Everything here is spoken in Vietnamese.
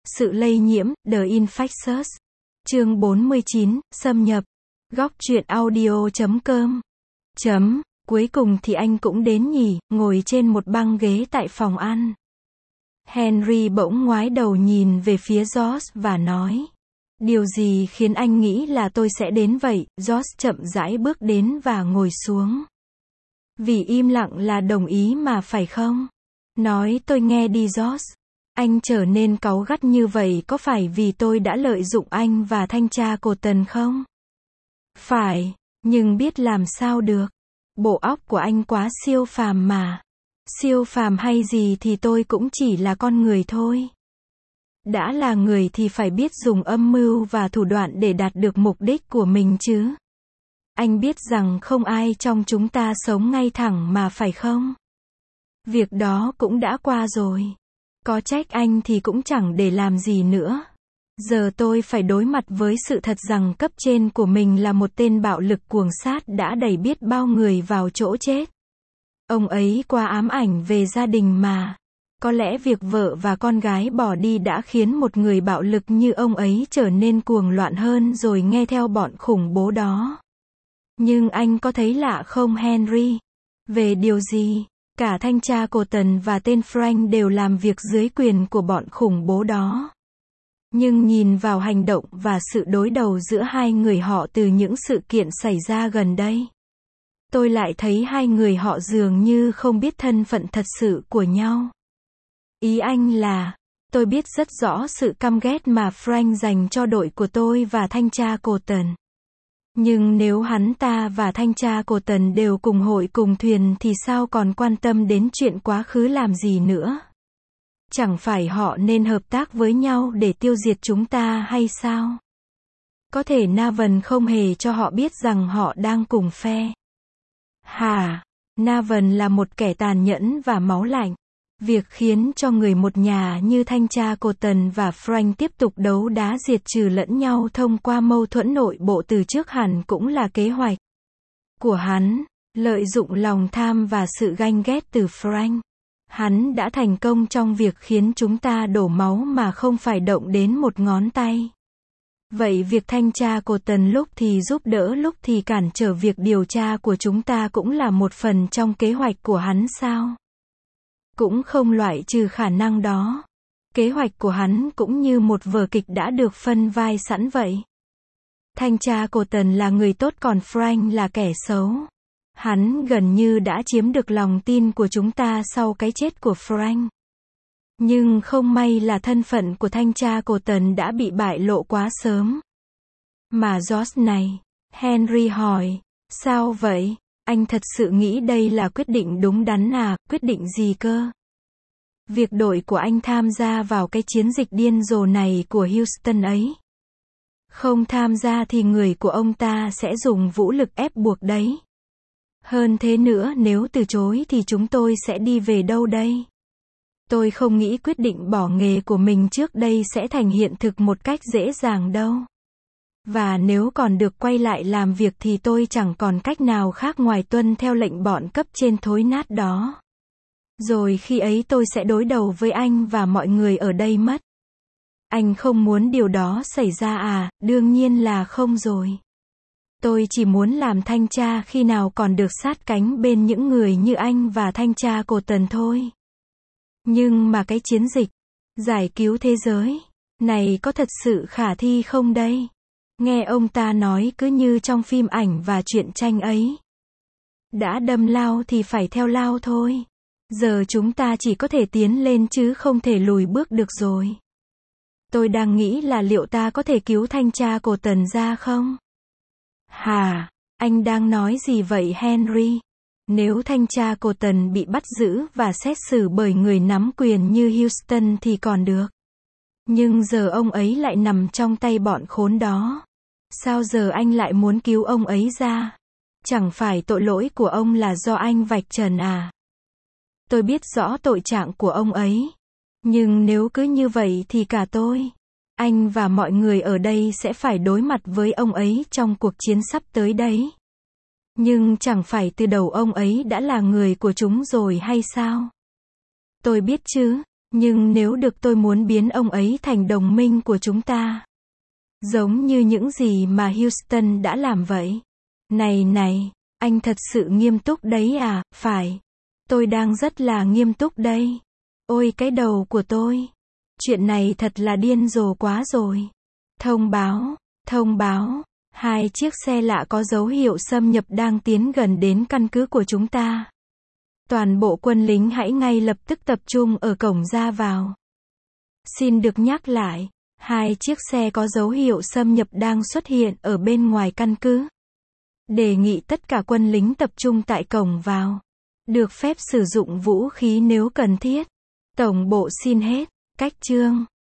Sự lây nhiễm, The Infectious. Chương 49, xâm nhập. Góc truyện audio.com. Cuối cùng thì anh cũng đến nhỉ, ngồi trên một băng ghế tại phòng ăn. Henry bỗng ngoái đầu nhìn về phía George và nói. Điều gì khiến anh nghĩ là tôi sẽ đến vậy? George chậm rãi bước đến và ngồi xuống. Vì im lặng là đồng ý mà phải không? Nói tôi nghe đi George. Anh trở nên cáu gắt như vậy có phải vì tôi đã lợi dụng anh và thanh tra Colton không? Phải, nhưng biết làm sao được. Bộ óc của anh quá siêu phàm mà. Siêu phàm hay gì thì tôi cũng chỉ là con người thôi. Đã là người thì phải biết dùng âm mưu và thủ đoạn để đạt được mục đích của mình chứ. Anh biết rằng không ai trong chúng ta sống ngay thẳng mà phải không? Việc đó cũng đã qua rồi. Có trách anh thì cũng chẳng để làm gì nữa. Giờ tôi phải đối mặt với sự thật rằng cấp trên của mình là một tên bạo lực cuồng sát đã đẩy biết bao người vào chỗ chết. Ông ấy quá ám ảnh về gia đình mà. Có lẽ việc vợ và con gái bỏ đi đã khiến một người bạo lực như ông ấy trở nên cuồng loạn hơn rồi nghe theo bọn khủng bố đó. Nhưng anh có thấy lạ không Henry? Về điều gì? Cả thanh tra Colton và tên Frank đều làm việc dưới quyền của bọn khủng bố đó. Nhưng nhìn vào hành động và sự đối đầu giữa hai người họ từ những sự kiện xảy ra gần đây, tôi lại thấy hai người họ dường như không biết thân phận thật sự của nhau. Ý anh là, tôi biết rất rõ sự căm ghét mà Frank dành cho đội của tôi và thanh tra Colton. Nhưng nếu hắn ta và thanh tra Colton đều cùng hội cùng thuyền thì sao còn quan tâm đến chuyện quá khứ làm gì nữa? Chẳng phải họ nên hợp tác với nhau để tiêu diệt chúng ta hay sao? Có thể Navan không hề cho họ biết rằng họ đang cùng phe. Hả? Navan là một kẻ tàn nhẫn và máu lạnh. Việc khiến cho người một nhà như thanh tra Colton và Frank tiếp tục đấu đá diệt trừ lẫn nhau thông qua mâu thuẫn nội bộ từ trước hẳn cũng là kế hoạch của hắn, lợi dụng lòng tham và sự ganh ghét từ Frank. Hắn đã thành công trong việc khiến chúng ta đổ máu mà không phải động đến một ngón tay. Vậy việc thanh tra Colton lúc thì giúp đỡ lúc thì cản trở việc điều tra của chúng ta cũng là một phần trong kế hoạch của hắn sao? Cũng không loại trừ khả năng đó. Kế hoạch của hắn cũng như một vở kịch đã được phân vai sẵn vậy. Thanh tra Colton là người tốt còn Frank là kẻ xấu. Hắn gần như đã chiếm được lòng tin của chúng ta sau cái chết của Frank. Nhưng không may là thân phận của thanh tra Colton đã bị bại lộ quá sớm. Mà George này, Henry hỏi, sao vậy? Anh thật sự nghĩ đây là quyết định đúng đắn à? Quyết định gì cơ? Việc đội của anh tham gia vào cái chiến dịch điên rồ này của Houston ấy. Không tham gia thì người của ông ta sẽ dùng vũ lực ép buộc đấy. Hơn thế nữa nếu từ chối thì chúng tôi sẽ đi về đâu đây? Tôi không nghĩ quyết định bỏ nghề của mình trước đây sẽ thành hiện thực một cách dễ dàng đâu. Và nếu còn được quay lại làm việc thì tôi chẳng còn cách nào khác ngoài tuân theo lệnh bọn cấp trên thối nát đó. Rồi khi ấy tôi sẽ đối đầu với anh và mọi người ở đây mất. Anh không muốn điều đó xảy ra à? Đương nhiên là không rồi. Tôi chỉ muốn làm thanh tra khi nào còn được sát cánh bên những người như anh và thanh tra Colton thôi. Nhưng mà cái chiến dịch giải cứu thế giới này có thật sự khả thi không đây? Nghe ông ta nói cứ như trong phim ảnh và truyện tranh ấy. Đã đâm lao thì phải theo lao thôi. Giờ chúng ta chỉ có thể tiến lên chứ không thể lùi bước được rồi. Tôi đang nghĩ là liệu ta có thể cứu thanh tra Colton ra không? Hả? Anh đang nói gì vậy Henry? Nếu thanh tra Colton bị bắt giữ và xét xử bởi người nắm quyền như Houston thì còn được. Nhưng giờ ông ấy lại nằm trong tay bọn khốn đó. Sao giờ anh lại muốn cứu ông ấy ra? Chẳng phải tội lỗi của ông là do anh vạch trần à? Tôi biết rõ tội trạng của ông ấy. Nhưng nếu cứ như vậy thì cả tôi, anh và mọi người ở đây sẽ phải đối mặt với ông ấy trong cuộc chiến sắp tới đấy. Nhưng chẳng phải từ đầu ông ấy đã là người của chúng rồi hay sao? Tôi biết chứ, Nhưng nếu được tôi muốn biến ông ấy thành đồng minh của chúng ta. Giống như những gì mà Houston đã làm vậy. Này, anh thật sự nghiêm túc đấy à? Phải. Tôi đang rất là nghiêm túc đây. Ôi cái đầu của tôi. Chuyện này thật là điên rồ quá rồi. Thông báo. 2 chiếc xe lạ có dấu hiệu xâm nhập đang tiến gần đến căn cứ của chúng ta. Toàn bộ quân lính hãy ngay lập tức tập trung ở cổng ra vào. Xin được nhắc lại, 2 chiếc xe có dấu hiệu xâm nhập đang xuất hiện ở bên ngoài căn cứ. Đề nghị tất cả quân lính tập trung tại cổng vào. Được phép sử dụng vũ khí nếu cần thiết. Tổng bộ xin hết. Cách chương